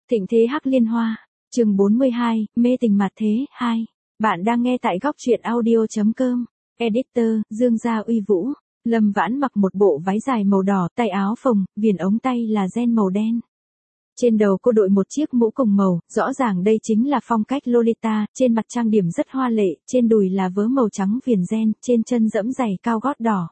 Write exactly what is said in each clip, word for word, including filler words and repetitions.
Thịnh thế Hắc Liên Hoa, chương bốn mươi hai, mê tình mặt thế, hai. Bạn đang nghe tại góc truyện audio.com. Editor, Dương Gia Uy Vũ. Lâm Vãn mặc một bộ váy dài màu đỏ, tay áo phồng, viền ống tay là ren màu đen. Trên đầu cô đội một chiếc mũ cùng màu, rõ ràng đây chính là phong cách Lolita, trên mặt trang điểm rất hoa lệ, trên đùi là vớ màu trắng viền ren, trên chân dẫm giày cao gót đỏ.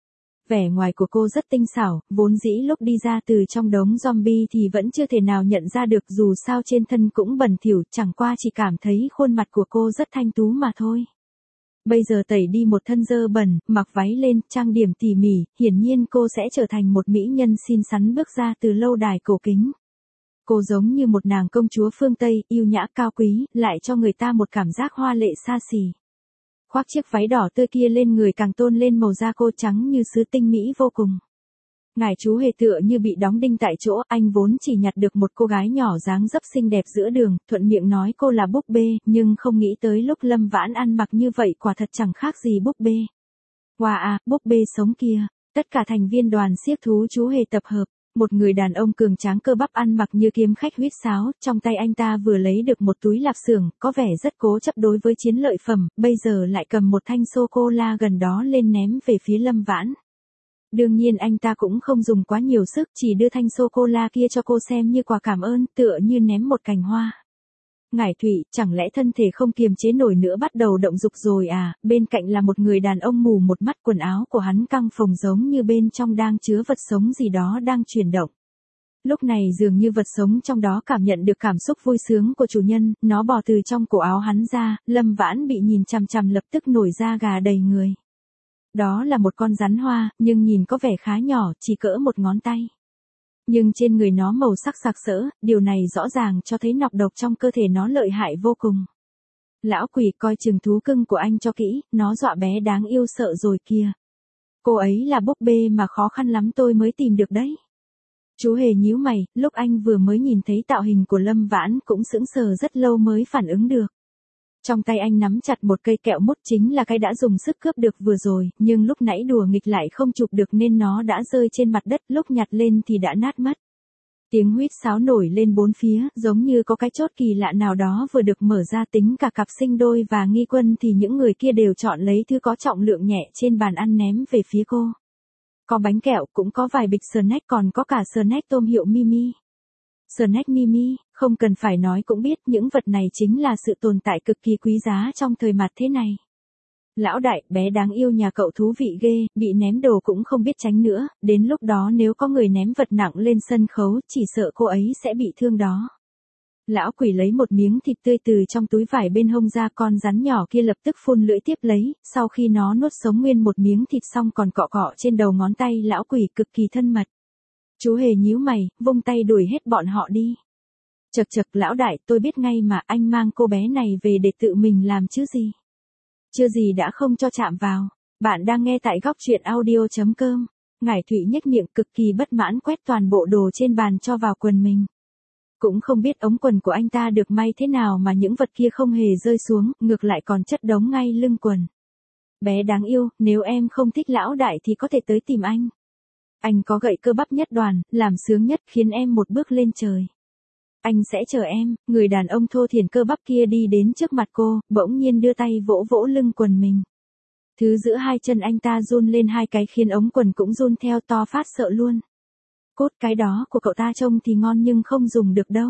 Vẻ ngoài của cô rất tinh xảo, vốn dĩ lúc đi ra từ trong đống zombie thì vẫn chưa thể nào nhận ra được, dù sao trên thân cũng bẩn thỉu, chẳng qua chỉ cảm thấy khuôn mặt của cô rất thanh tú mà thôi. Bây giờ tẩy đi một thân dơ bẩn, mặc váy lên, trang điểm tỉ mỉ, hiển nhiên cô sẽ trở thành một mỹ nhân xinh xắn bước ra từ lâu đài cổ kính. Cô giống như một nàng công chúa phương Tây, yêu nhã cao quý, lại cho người ta một cảm giác hoa lệ xa xỉ. Khoác chiếc váy đỏ tươi kia lên người càng tôn lên màu da cô trắng như sứ tinh mỹ vô cùng. Ngài chú hề tựa như bị đóng đinh tại chỗ, anh vốn chỉ nhặt được một cô gái nhỏ dáng dấp xinh đẹp giữa đường, thuận miệng nói cô là búp bê, nhưng không nghĩ tới lúc Lâm Vãn ăn mặc như vậy quả thật chẳng khác gì búp bê. Wow à, búp bê sống kia, tất cả thành viên đoàn xiếc thú chú hề tập hợp. Một người đàn ông cường tráng cơ bắp ăn mặc như kiếm khách huýt sáo, trong tay anh ta vừa lấy được một túi lạp xưởng, có vẻ rất cố chấp đối với chiến lợi phẩm, bây giờ lại cầm một thanh sô-cô-la gần đó lên ném về phía Lâm Vãn. Đương nhiên anh ta cũng không dùng quá nhiều sức, chỉ đưa thanh sô-cô-la kia cho cô xem như quà cảm ơn, tựa như ném một cành hoa. Ngải Thụy, chẳng lẽ thân thể không kiềm chế nổi nữa bắt đầu động dục rồi à? Bên cạnh là một người đàn ông mù một mắt, quần áo của hắn căng phồng giống như bên trong đang chứa vật sống gì đó đang chuyển động. Lúc này dường như vật sống trong đó cảm nhận được cảm xúc vui sướng của chủ nhân, nó bò từ trong cổ áo hắn ra, Lâm Vãn bị nhìn chằm chằm lập tức nổi da gà đầy người. Đó là một con rắn hoa, nhưng nhìn có vẻ khá nhỏ, chỉ cỡ một ngón tay. Nhưng trên người nó màu sắc sặc sỡ, điều này rõ ràng cho thấy nọc độc trong cơ thể nó lợi hại vô cùng. Lão quỷ, coi chừng thú cưng của anh cho kỹ, nó dọa bé đáng yêu sợ rồi kìa. Cô ấy là búp bê mà khó khăn lắm tôi mới tìm được đấy. Chú hề nhíu mày, lúc anh vừa mới nhìn thấy tạo hình của Lâm Vãn cũng sững sờ rất lâu mới phản ứng được. Trong tay anh nắm chặt một cây kẹo mút, chính là cái đã dùng sức cướp được vừa rồi, nhưng lúc nãy đùa nghịch lại không chụp được nên nó đã rơi trên mặt đất, lúc nhặt lên thì đã nát mất. Tiếng huýt sáo nổi lên bốn phía, giống như có cái chốt kỳ lạ nào đó vừa được mở ra, tính cả cặp sinh đôi và nghi quân thì những người kia đều chọn lấy thứ có trọng lượng nhẹ trên bàn ăn ném về phía cô. Có bánh kẹo, cũng có vài bịch snack, còn có cả snack tôm hiệu Mimi. Snack Mimi, không cần phải nói cũng biết những vật này chính là sự tồn tại cực kỳ quý giá trong thời mặt thế này. Lão đại, bé đáng yêu nhà cậu thú vị ghê, bị ném đồ cũng không biết tránh nữa, đến lúc đó nếu có người ném vật nặng lên sân khấu, chỉ sợ cô ấy sẽ bị thương đó. Lão quỷ lấy một miếng thịt tươi từ trong túi vải bên hông ra, con rắn nhỏ kia lập tức phun lưỡi tiếp lấy, sau khi nó nuốt sống nguyên một miếng thịt xong còn cọ cọ trên đầu ngón tay lão quỷ cực kỳ thân mật. Chú hề nhíu mày, vung tay đuổi hết bọn họ đi. Chật chật, lão đại, tôi biết ngay mà, anh mang cô bé này về để tự mình làm chứ gì. Chưa gì đã không cho chạm vào. Bạn đang nghe tại góc truyện audio.com. Ngải Thụy nhếch miệng cực kỳ bất mãn, quét toàn bộ đồ trên bàn cho vào quần mình. Cũng không biết ống quần của anh ta được may thế nào mà những vật kia không hề rơi xuống, ngược lại còn chất đống ngay lưng quần. Bé đáng yêu, nếu em không thích lão đại thì có thể tới tìm anh. Anh có gậy cơ bắp nhất đoàn, làm sướng nhất, khiến em một bước lên trời. Anh sẽ chờ em. Người đàn ông thô thiển cơ bắp kia đi đến trước mặt cô, bỗng nhiên đưa tay vỗ vỗ lưng quần mình. Thứ giữa hai chân anh ta run lên hai cái khiến ống quần cũng run theo, to phát sợ luôn. Cốt, cái đó của cậu ta trông thì ngon nhưng không dùng được đâu.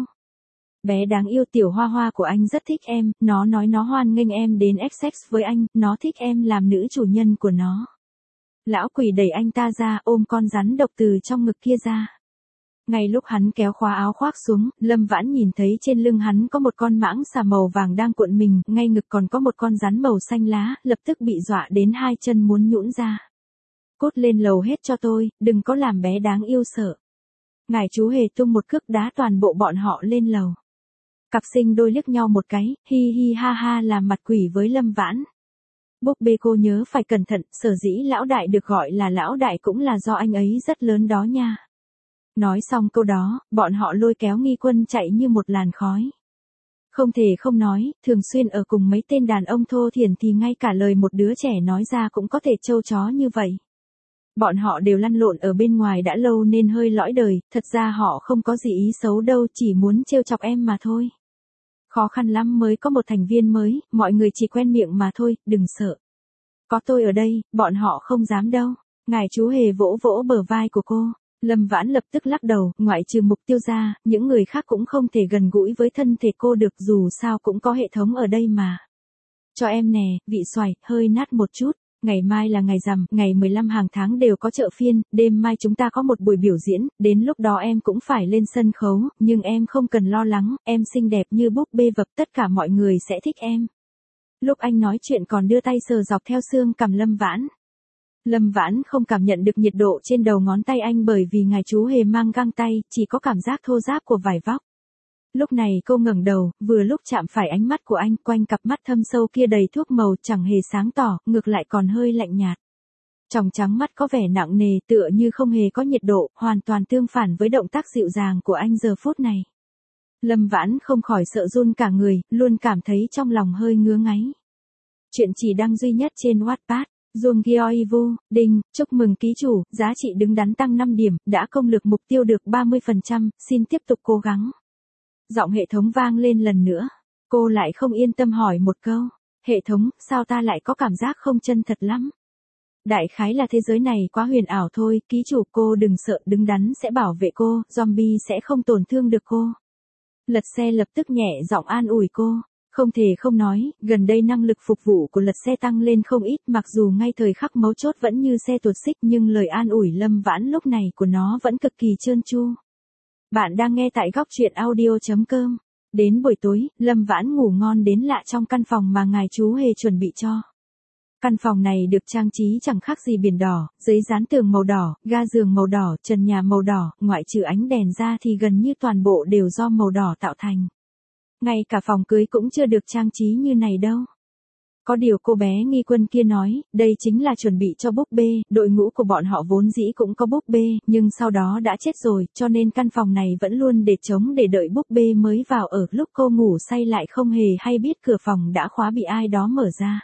Bé đáng yêu, tiểu hoa hoa của anh rất thích em, nó nói nó hoan nghênh em đến sex với anh, nó thích em làm nữ chủ nhân của nó. Lão quỷ đẩy anh ta ra, ôm con rắn độc từ trong ngực kia ra. Ngay lúc hắn kéo khóa áo khoác xuống, Lâm Vãn nhìn thấy trên lưng hắn có một con mãng xà màu vàng đang cuộn mình, ngay ngực còn có một con rắn màu xanh lá, lập tức bị dọa đến hai chân muốn nhũn ra. Cút lên lầu hết cho tôi, đừng có làm bé đáng yêu sợ. Ngài chú hề tung một cước đá toàn bộ bọn họ lên lầu. Cặp sinh đôi liếc nhau một cái, hi hi ha ha làm mặt quỷ với Lâm Vãn. Búp bê, cô nhớ phải cẩn thận, sở dĩ lão đại được gọi là lão đại cũng là do anh ấy rất lớn đó nha. Nói xong câu đó, bọn họ lôi kéo nghi quân chạy như một làn khói. Không thể không nói, thường xuyên ở cùng mấy tên đàn ông thô thiển thì ngay cả lời một đứa trẻ nói ra cũng có thể trâu chó như vậy. Bọn họ đều lăn lộn ở bên ngoài đã lâu nên hơi lõi đời, thật ra họ không có gì ý xấu đâu, chỉ muốn trêu chọc em mà thôi. Khó khăn lắm mới có một thành viên mới, mọi người chỉ quen miệng mà thôi, đừng sợ. Có tôi ở đây, bọn họ không dám đâu. Ngài chú Hề vỗ vỗ bờ vai của cô. Lâm Vãn lập tức lắc đầu, ngoại trừ Mục Tiêu ra, những người khác cũng không thể gần gũi với thân thể cô được, dù sao cũng có hệ thống ở đây mà. Cho em nè, vị xoài, hơi nát một chút. Ngày mai là ngày rằm, ngày mười lăm hàng tháng đều có chợ phiên, đêm mai chúng ta có một buổi biểu diễn, đến lúc đó em cũng phải lên sân khấu, nhưng em không cần lo lắng, em xinh đẹp như búp bê vập, tất cả mọi người sẽ thích em. Lúc anh nói chuyện còn đưa tay sờ dọc theo xương cằm Lâm Vãn. Lâm Vãn không cảm nhận được nhiệt độ trên đầu ngón tay anh bởi vì ngài chú Hề mang găng tay, chỉ có cảm giác thô ráp của vải vóc. Lúc này cô ngẩng đầu, vừa lúc chạm phải ánh mắt của anh, quanh cặp mắt thâm sâu kia đầy thuốc màu chẳng hề sáng tỏ, ngược lại còn hơi lạnh nhạt. Tròng trắng mắt có vẻ nặng nề tựa như không hề có nhiệt độ, hoàn toàn tương phản với động tác dịu dàng của anh giờ phút này. Lâm Vãn không khỏi sợ run cả người, luôn cảm thấy trong lòng hơi ngứa ngáy. Chuyện chỉ đăng duy nhất trên Wattpad. Duong Gyeoivu, đinh, chúc mừng ký chủ, giá trị đứng đắn tăng năm điểm, đã công lược mục tiêu được ba mươi phần trăm, xin tiếp tục cố gắng. Giọng hệ thống vang lên lần nữa. Cô lại không yên tâm hỏi một câu. Hệ thống, sao ta lại có cảm giác không chân thật lắm? Đại khái là thế giới này quá huyền ảo thôi, ký chủ cô đừng sợ, đứng đắn sẽ bảo vệ cô, zombie sẽ không tổn thương được cô. Lật xe lập tức nhẹ giọng an ủi cô. Không thể không nói, gần đây năng lực phục vụ của lật xe tăng lên không ít, mặc dù ngay thời khắc mấu chốt vẫn như xe tuột xích nhưng lời an ủi Lâm Vãn lúc này của nó vẫn cực kỳ trơn tru. Bạn đang nghe tại góc truyện audio chấm com. Đến buổi tối, Lâm Vãn ngủ ngon đến lạ trong căn phòng mà ngài chú Hề chuẩn bị cho. Căn phòng này được trang trí chẳng khác gì biển đỏ, giấy dán tường màu đỏ, ga giường màu đỏ, trần nhà màu đỏ, ngoại trừ ánh đèn ra thì gần như toàn bộ đều do màu đỏ tạo thành. Ngay cả phòng cưới cũng chưa được trang trí như này đâu. Có điều cô bé Nghi Quân kia nói, đây chính là chuẩn bị cho búp bê, đội ngũ của bọn họ vốn dĩ cũng có búp bê, nhưng sau đó đã chết rồi, cho nên căn phòng này vẫn luôn để trống để đợi búp bê mới vào ở, lúc cô ngủ say lại không hề hay biết cửa phòng đã khóa bị ai đó mở ra.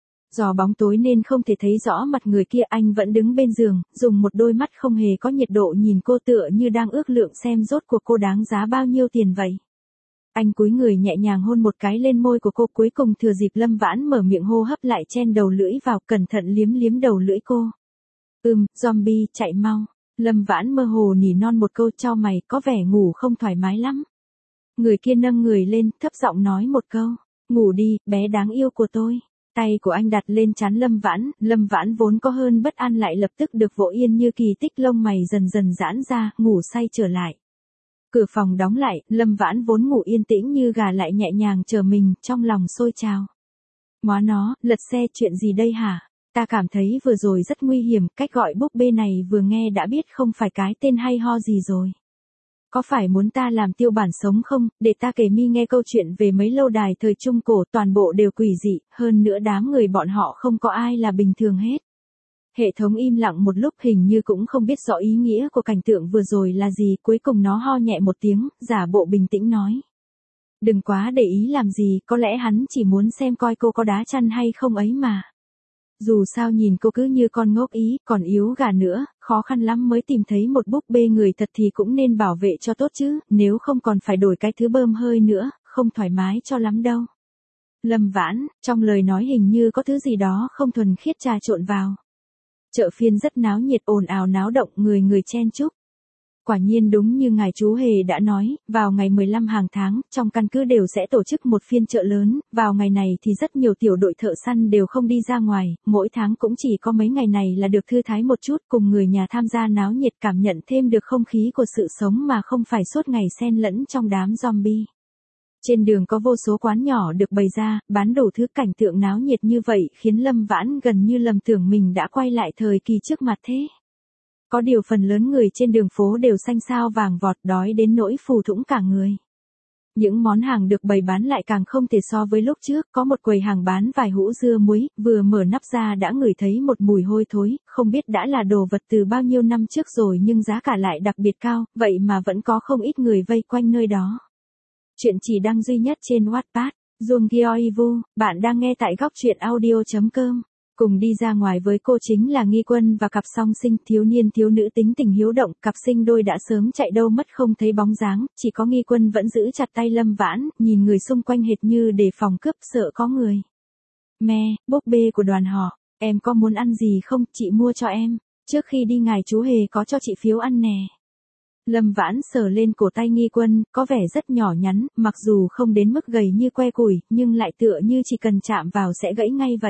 Do bóng tối nên không thể thấy rõ mặt người kia, anh vẫn đứng bên giường, dùng một đôi mắt không hề có nhiệt độ nhìn cô tựa như đang ước lượng xem rốt cuộc cô đáng giá bao nhiêu tiền vậy. Anh cúi người nhẹ nhàng hôn một cái lên môi của cô, cuối cùng thừa dịp Lâm Vãn mở miệng hô hấp lại chen đầu lưỡi vào, cẩn thận liếm liếm đầu lưỡi cô. Ừm, zombie, chạy mau. Lâm Vãn mơ hồ nỉ non một câu, chau mày, có vẻ ngủ không thoải mái lắm. Người kia nâng người lên, thấp giọng nói một câu. Ngủ đi, bé đáng yêu của tôi. Tay của anh đặt lên trán Lâm Vãn, Lâm Vãn vốn có hơn bất an lại lập tức được vỗ yên như kỳ tích, lông mày dần dần giãn ra, ngủ say trở lại. Cửa phòng đóng lại, Lâm Vãn vốn ngủ yên tĩnh như gà lại nhẹ nhàng chờ mình, trong lòng sôi trào. Móa nó, lật xe chuyện gì đây hả? Ta cảm thấy vừa rồi rất nguy hiểm, cách gọi búp bê này vừa nghe đã biết không phải cái tên hay ho gì rồi. Có phải muốn ta làm tiêu bản sống không, để ta kể mi nghe câu chuyện về mấy lâu đài thời Trung Cổ, toàn bộ đều quỷ dị, hơn nữa đám người bọn họ không có ai là bình thường hết. Hệ thống im lặng một lúc, hình như cũng không biết rõ ý nghĩa của cảnh tượng vừa rồi là gì, cuối cùng nó ho nhẹ một tiếng, giả bộ bình tĩnh nói. Đừng quá để ý làm gì, có lẽ hắn chỉ muốn xem coi cô có đá chăn hay không ấy mà. Dù sao nhìn cô cứ như con ngốc ý, còn yếu gà nữa, khó khăn lắm mới tìm thấy một búp bê người thật thì cũng nên bảo vệ cho tốt chứ, nếu không còn phải đổi cái thứ bơm hơi nữa, không thoải mái cho lắm đâu. Lâm Vãn, trong lời nói hình như có thứ gì đó không thuần khiết trà trộn vào. Chợ phiên rất náo nhiệt, ồn ào náo động, người người chen chúc. Quả nhiên đúng như ngài chú Hề đã nói, vào ngày mười lăm hàng tháng, trong căn cứ đều sẽ tổ chức một phiên chợ lớn, vào ngày này thì rất nhiều tiểu đội thợ săn đều không đi ra ngoài, mỗi tháng cũng chỉ có mấy ngày này là được thư thái một chút, cùng người nhà tham gia náo nhiệt, cảm nhận thêm được không khí của sự sống mà không phải suốt ngày xen lẫn trong đám zombie. Trên đường có vô số quán nhỏ được bày ra, bán đủ thứ, cảnh tượng náo nhiệt như vậy khiến Lâm Vãn gần như lầm tưởng mình đã quay lại thời kỳ trước mặt thế. Có điều phần lớn người trên đường phố đều xanh xao vàng vọt, đói đến nỗi phù thủng cả người. Những món hàng được bày bán lại càng không thể so với lúc trước, có một quầy hàng bán vài hũ dưa muối, vừa mở nắp ra đã ngửi thấy một mùi hôi thối, không biết đã là đồ vật từ bao nhiêu năm trước rồi nhưng giá cả lại đặc biệt cao, vậy mà vẫn có không ít người vây quanh nơi đó. Chuyện chỉ đăng duy nhất trên Wattpad. Duong Gyeoivu, bạn đang nghe tại góc truyện audio chấm com. Cùng đi ra ngoài với cô chính là Nghi Quân và cặp song sinh, thiếu niên thiếu nữ tính tình hiếu động, cặp sinh đôi đã sớm chạy đâu mất không thấy bóng dáng, chỉ có Nghi Quân vẫn giữ chặt tay Lâm Vãn, nhìn người xung quanh hệt như để phòng cướp, sợ có người. Mẹ, búp bê của đoàn họ, em có muốn ăn gì không, chị mua cho em, trước khi đi ngài chú Hề có cho chị phiếu ăn nè. Lâm Vãn sờ lên cổ tay Nghi Quân, có vẻ rất nhỏ nhắn, mặc dù không đến mức gầy như que củi, nhưng lại tựa như chỉ cần chạm vào sẽ gãy ngay vậy.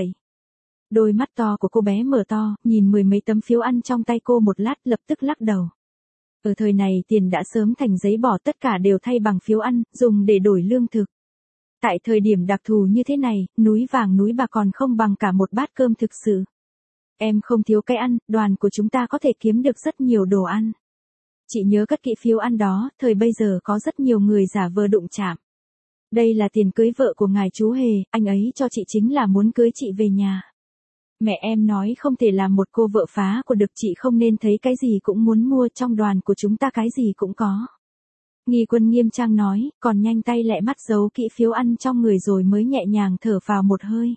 Đôi mắt to của cô bé mở to, nhìn mười mấy tấm phiếu ăn trong tay cô một lát, lập tức lắc đầu. Ở thời này tiền đã sớm thành giấy bỏ, tất cả đều thay bằng phiếu ăn, dùng để đổi lương thực. Tại thời điểm đặc thù như thế này, núi vàng núi bạc còn không bằng cả một bát cơm thực sự. Em không thiếu cái ăn, đoàn của chúng ta có thể kiếm được rất nhiều đồ ăn. Chị nhớ cất kỹ phiếu ăn đó, thời bây giờ có rất nhiều người giả vờ đụng chạm. Đây là tiền cưới vợ của ngài chú Hề, anh ấy cho chị chính là muốn cưới chị về nhà. Mẹ em nói không thể làm một cô vợ phá của được, chị không nên thấy cái gì cũng muốn mua, trong đoàn của chúng ta cái gì cũng có. Nghi Quân nghiêm trang nói, còn nhanh tay lẹ mắt giấu kỹ phiếu ăn trong người rồi mới nhẹ nhàng thở vào một hơi.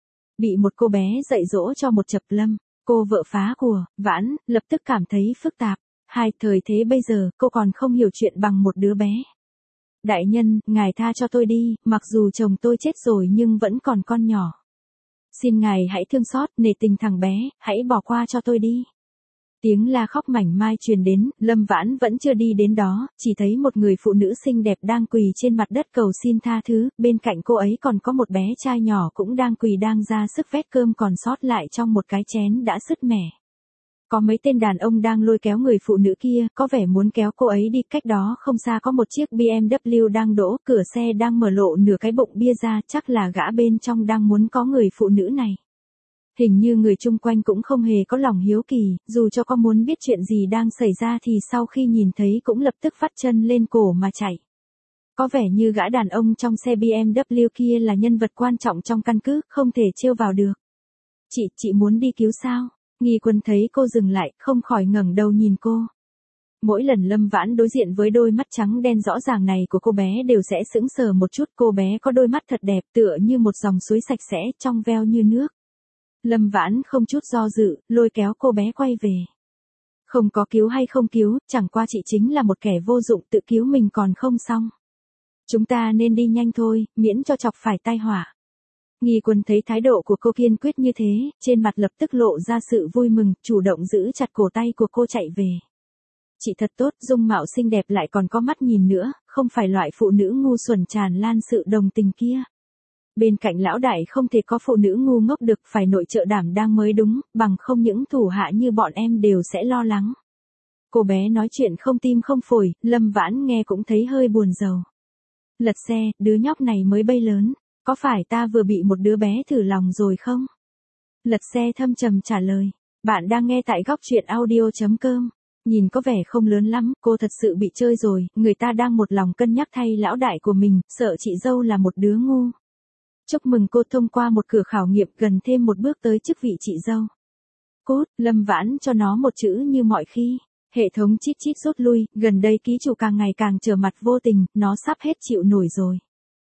Bị một cô bé dạy dỗ cho một chập Lâm, cô vợ phá của Vãn, lập tức cảm thấy phức tạp. Hai, thời thế bây giờ, cô còn không hiểu chuyện bằng một đứa bé. Đại nhân, ngài tha cho tôi đi, mặc dù chồng tôi chết rồi nhưng vẫn còn con nhỏ. Xin ngài hãy thương xót, nể tình thằng bé, hãy bỏ qua cho tôi đi. Tiếng la khóc mảnh mai truyền đến, Lâm Vãn vẫn chưa đi đến đó, chỉ thấy một người phụ nữ xinh đẹp đang quỳ trên mặt đất cầu xin tha thứ, bên cạnh cô ấy còn có một bé trai nhỏ cũng đang quỳ đang ra sức vét cơm còn sót lại trong một cái chén đã sứt mẻ. Có mấy tên đàn ông đang lôi kéo người phụ nữ kia, có vẻ muốn kéo cô ấy đi, cách đó không xa có một chiếc bê em vê đang đỗ, cửa xe đang mở lộ nửa cái bụng bia ra, chắc là gã bên trong đang muốn có người phụ nữ này. Hình như người chung quanh cũng không hề có lòng hiếu kỳ, dù cho có muốn biết chuyện gì đang xảy ra thì sau khi nhìn thấy cũng lập tức vắt chân lên cổ mà chạy. Có vẻ như gã đàn ông trong xe bê em vê kia là nhân vật quan trọng trong căn cứ, không thể trêu vào được. Chị, chị muốn đi cứu sao? Nghi Quân thấy cô dừng lại, không khỏi ngẩng đầu nhìn cô. Mỗi lần Lâm Vãn đối diện với đôi mắt trắng đen rõ ràng này của cô bé đều sẽ sững sờ một chút, cô bé có đôi mắt thật đẹp tựa như một dòng suối sạch sẽ, trong veo như nước. Lâm Vãn không chút do dự, lôi kéo cô bé quay về. Không có cứu hay không cứu, chẳng qua chị chính là một kẻ vô dụng, tự cứu mình còn không xong. Chúng ta nên đi nhanh thôi, miễn cho chọc phải tai họa. Nghi Quân thấy thái độ của cô kiên quyết như thế, trên mặt lập tức lộ ra sự vui mừng, chủ động giữ chặt cổ tay của cô chạy về. Chị thật tốt, dung mạo xinh đẹp lại còn có mắt nhìn nữa, không phải loại phụ nữ ngu xuẩn tràn lan sự đồng tình kia. Bên cạnh lão đại không thể có phụ nữ ngu ngốc được, phải nội trợ đảm đang mới đúng, bằng không những thủ hạ như bọn em đều sẽ lo lắng. Cô bé nói chuyện không tim không phổi, Lâm Vãn nghe cũng thấy hơi buồn rầu. Lật xe, đứa nhóc này mới bay lớn. Có phải ta vừa bị một đứa bé thử lòng rồi không? Lật xe thâm trầm trả lời. Bạn đang nghe tại góc truyện audio chấm com. Nhìn có vẻ không lớn lắm, cô thật sự bị chơi rồi, người ta đang một lòng cân nhắc thay lão đại của mình, sợ chị dâu là một đứa ngu. Chúc mừng cô thông qua một cửa khảo nghiệm, gần thêm một bước tới chức vị chị dâu. Cút, Lâm Vãn cho nó một chữ như mọi khi. Hệ thống chít chít rút lui, gần đây ký chủ càng ngày càng trở mặt vô tình, nó sắp hết chịu nổi rồi.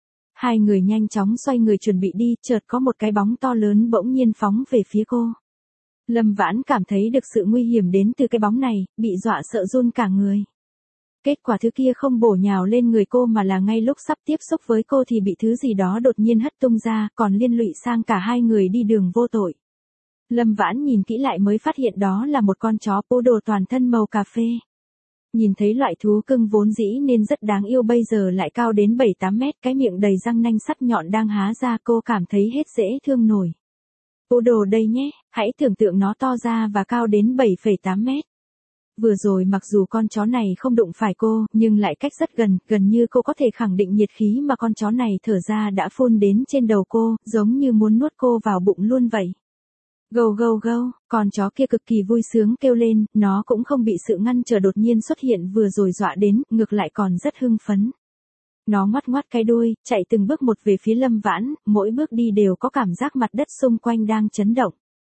Hai người nhanh chóng xoay người chuẩn bị đi, chợt có một cái bóng to lớn bỗng nhiên phóng về phía cô. Lâm Vãn cảm thấy được sự nguy hiểm đến từ cái bóng này, bị dọa sợ run cả người. Kết quả thứ kia không bổ nhào lên người cô mà là ngay lúc sắp tiếp xúc với cô thì bị thứ gì đó đột nhiên hất tung ra, còn liên lụy sang cả hai người đi đường vô tội. Lâm Vãn nhìn kỹ lại mới phát hiện đó là một con chó poodle toàn thân màu cà phê. Nhìn thấy loại thú cưng vốn dĩ nên rất đáng yêu bây giờ lại cao đến bảy tám mét, cái miệng đầy răng nanh sắt nhọn đang há ra, cô cảm thấy hết dễ thương nổi. Poodle đây nhé, hãy tưởng tượng nó to ra và cao đến bảy phẩy tám mét. Vừa rồi mặc dù con chó này không đụng phải cô, nhưng lại cách rất gần, gần như cô có thể khẳng định nhiệt khí mà con chó này thở ra đã phun đến trên đầu cô, giống như muốn nuốt cô vào bụng luôn vậy. Gâu gâu gâu, con chó kia cực kỳ vui sướng kêu lên, nó cũng không bị sự ngăn trở đột nhiên xuất hiện vừa rồi dọa đến, ngược lại còn rất hưng phấn. Nó ngoắt ngoắt cái đuôi, chạy từng bước một về phía Lâm Vãn, mỗi bước đi đều có cảm giác mặt đất xung quanh đang chấn động.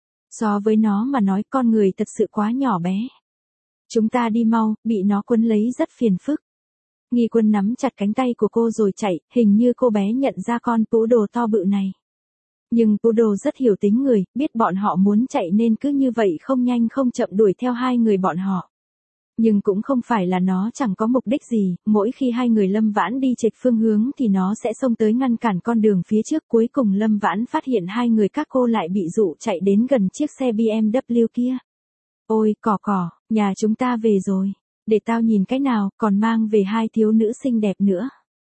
So với nó mà nói con người thật sự quá nhỏ bé. Chúng ta đi mau, bị nó quấn lấy rất phiền phức. Nghi Quân nắm chặt cánh tay của cô rồi chạy, hình như cô bé nhận ra con poodle to bự này. Nhưng Poodle rất hiểu tính người, biết bọn họ muốn chạy nên cứ như vậy không nhanh không chậm đuổi theo hai người bọn họ. Nhưng cũng không phải là nó chẳng có mục đích gì, mỗi khi hai người Lâm Vãn đi chệch phương hướng thì nó sẽ xông tới ngăn cản con đường phía trước. Cuối cùng Lâm Vãn phát hiện hai người các cô lại bị dụ chạy đến gần chiếc xe bê em vê kia. Ôi, cỏ cỏ, nhà chúng ta về rồi. Để tao nhìn cái nào, còn mang về hai thiếu nữ xinh đẹp nữa.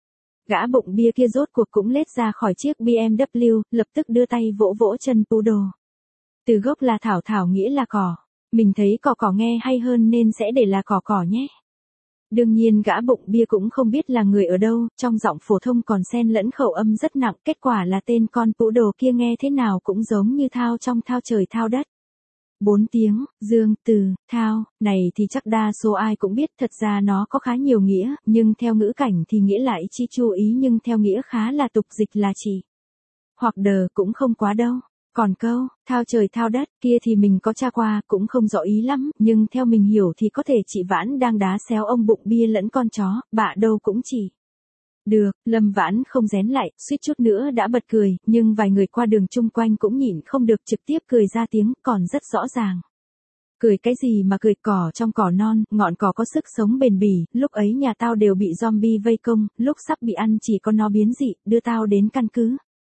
Gã bụng bia kia rốt cuộc cũng lết ra khỏi chiếc bê em vê, lập tức đưa tay vỗ vỗ chân Poodle. Từ gốc là thảo thảo nghĩa là cỏ. Mình thấy cỏ cỏ nghe hay hơn nên sẽ để là cỏ cỏ nhé. Đương nhiên gã bụng bia cũng không biết là người ở đâu, trong giọng phổ thông còn xen lẫn khẩu âm rất nặng, kết quả là tên con Poodle kia nghe thế nào cũng giống như thao trong thao trời thao đất. Bốn tiếng, dương, từ, thao, này thì chắc đa số ai cũng biết, thật ra nó có khá nhiều nghĩa, nhưng theo ngữ cảnh thì nghĩa là chi chú ý, nhưng theo nghĩa khá là tục dịch là chỉ. Hoặc đờ cũng không quá đâu. Còn câu, thao trời thao đất kia thì mình có tra qua, cũng không rõ ý lắm, nhưng theo mình hiểu thì có thể chị Vãn đang đá xéo ông bụng bia lẫn con chó, bạ đâu cũng chỉ. Được, Lâm Vãn không rén lại, suýt chút nữa đã bật cười, nhưng vài người qua đường chung quanh cũng nhịn không được trực tiếp cười ra tiếng, còn rất rõ ràng. Cười cái gì mà cười, cỏ trong cỏ non, ngọn cỏ có sức sống bền bỉ, lúc ấy nhà tao đều bị zombie vây công, lúc sắp bị ăn chỉ có nó biến dị, đưa tao đến căn cứ.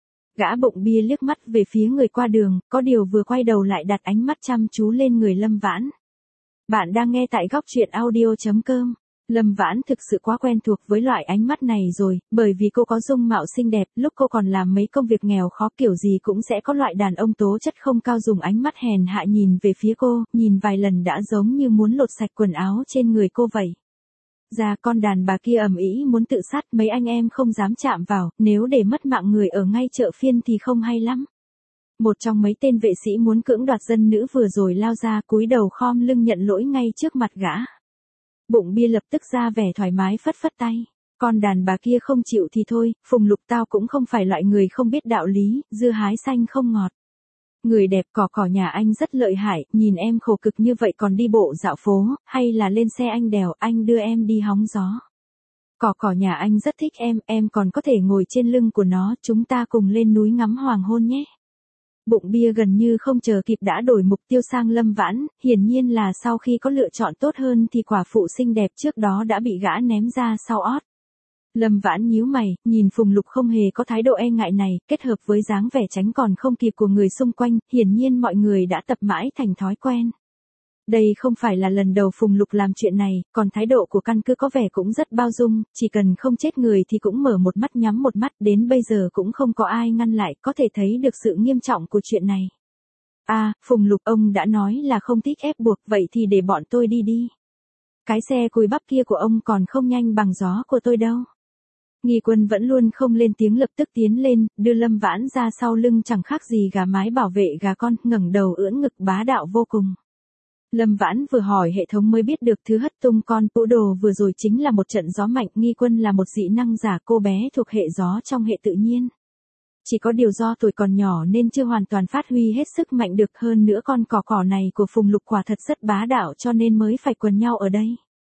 Gã bụng bia liếc mắt về phía người qua đường, có điều vừa quay đầu lại đặt ánh mắt chăm chú lên người Lâm Vãn. Bạn đang nghe tại góc truyện audio chấm com. Lâm Vãn thực sự quá quen thuộc với loại ánh mắt này rồi, bởi vì cô có dung mạo xinh đẹp, lúc cô còn làm mấy công việc nghèo khó kiểu gì cũng sẽ có loại đàn ông tố chất không cao dùng ánh mắt hèn hạ nhìn về phía cô, nhìn vài lần đã giống như muốn lột sạch quần áo trên người cô vậy. Ra con đàn bà kia ầm ĩ muốn tự sát, mấy anh em không dám chạm vào, nếu để mất mạng người ở ngay chợ phiên thì không hay lắm. Một trong mấy tên vệ sĩ muốn cưỡng đoạt dân nữ vừa rồi lao ra, cúi đầu khom lưng nhận lỗi ngay trước mặt gã. Bụng bia lập tức ra vẻ thoải mái phất phất tay. Con đàn bà kia không chịu thì thôi, Phùng Lục tao cũng không phải loại người không biết đạo lý, dưa hái xanh không ngọt. Người đẹp cỏ cỏ nhà anh rất lợi hại, nhìn em khổ cực như vậy còn đi bộ dạo phố, hay là lên xe anh đèo, anh đưa em đi hóng gió. Cỏ cỏ nhà anh rất thích em, em còn có thể ngồi trên lưng của nó, chúng ta cùng lên núi ngắm hoàng hôn nhé. Bụng bia gần như không chờ kịp đã đổi mục tiêu sang Lâm Vãn, hiển nhiên là sau khi có lựa chọn tốt hơn thì quả phụ xinh đẹp trước đó đã bị gã ném ra sau ót. Lâm Vãn nhíu mày, nhìn Phùng Lục không hề có thái độ e ngại này, kết hợp với dáng vẻ tránh còn không kịp của người xung quanh, hiển nhiên mọi người đã tập mãi thành thói quen. Đây không phải là lần đầu Phùng Lục làm chuyện này, còn thái độ của căn cứ có vẻ cũng rất bao dung, chỉ cần không chết người thì cũng mở một mắt nhắm một mắt, đến bây giờ cũng không có ai ngăn lại, có thể thấy được sự nghiêm trọng của chuyện này. À, Phùng Lục, ông đã nói là không thích ép buộc, vậy thì để bọn tôi đi đi. Cái xe cùi bắp kia của ông còn không nhanh bằng gió của tôi đâu. Nghi Quân vẫn luôn không lên tiếng, lập tức tiến lên, đưa Lâm Vãn ra sau lưng chẳng khác gì gà mái bảo vệ gà con, ngẩng đầu ưỡn ngực bá đạo vô cùng. Lâm Vãn vừa hỏi hệ thống mới biết được thứ hất tung con Poodle vừa rồi chính là một trận gió mạnh, Nghi Quân là một dị năng giả, cô bé thuộc hệ gió trong hệ tự nhiên. Chỉ có điều do tuổi còn nhỏ nên chưa hoàn toàn phát huy hết sức mạnh được, hơn nữa con cỏ cỏ này của Phùng Lục quả thật rất bá đạo cho nên mới phải quần nhau ở đây.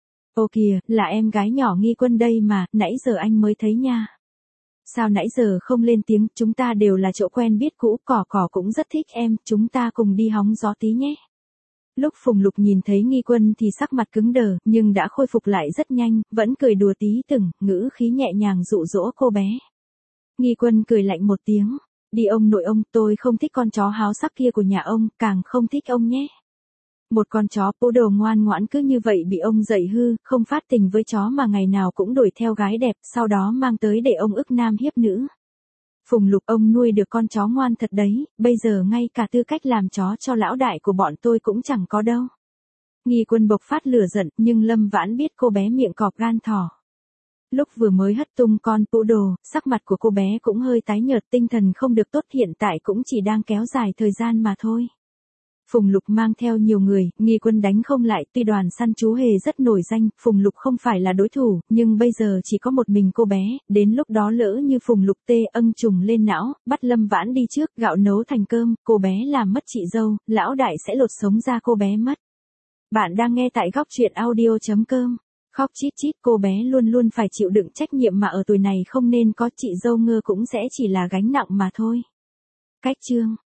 Ô kìa, là em gái nhỏ Nghi Quân đây mà, nãy giờ anh mới thấy nha. Sao nãy giờ không lên tiếng, chúng ta đều là chỗ quen biết cũ, cỏ cỏ cũng rất thích em, chúng ta cùng đi hóng gió tí nhé. Lúc Phùng Lục nhìn thấy Nghi Quân thì sắc mặt cứng đờ, nhưng đã khôi phục lại rất nhanh, vẫn cười đùa tí từng, ngữ khí nhẹ nhàng dụ dỗ cô bé. Nghi Quân cười lạnh một tiếng, đi ông nội ông, tôi không thích con chó háo sắc kia của nhà ông, càng không thích ông nhé. Một con chó Poodle ngoan ngoãn cứ như vậy bị ông dạy hư, không phát tình với chó mà ngày nào cũng đuổi theo gái đẹp, sau đó mang tới để ông ức nam hiếp nữ. Phùng Lục, ông nuôi được con chó ngoan thật đấy, bây giờ ngay cả tư cách làm chó cho lão đại của bọn tôi cũng chẳng có đâu. Nghi Quân bộc phát lửa giận, nhưng Lâm Vãn biết cô bé miệng cọp gan thỏ. Lúc vừa mới hất tung con Poodle, sắc mặt của cô bé cũng hơi tái nhợt, tinh thần không được tốt, hiện tại cũng chỉ đang kéo dài thời gian mà thôi. Phùng Lục mang theo nhiều người, Nghi Quân đánh không lại, tuy đoàn săn chú hề rất nổi danh, Phùng Lục không phải là đối thủ, nhưng bây giờ chỉ có một mình cô bé, đến lúc đó lỡ như Phùng Lục tê âng trùng lên não, bắt Lâm Vãn đi trước, gạo nấu thành cơm, cô bé làm mất chị dâu, lão đại sẽ lột sống ra cô bé mất. Bạn đang nghe tại góc truyện audio chấm com. Khóc chít chít, cô bé luôn luôn phải chịu đựng trách nhiệm mà ở tuổi này không nên có, chị dâu ngơ cũng sẽ chỉ là gánh nặng mà thôi. Cách chương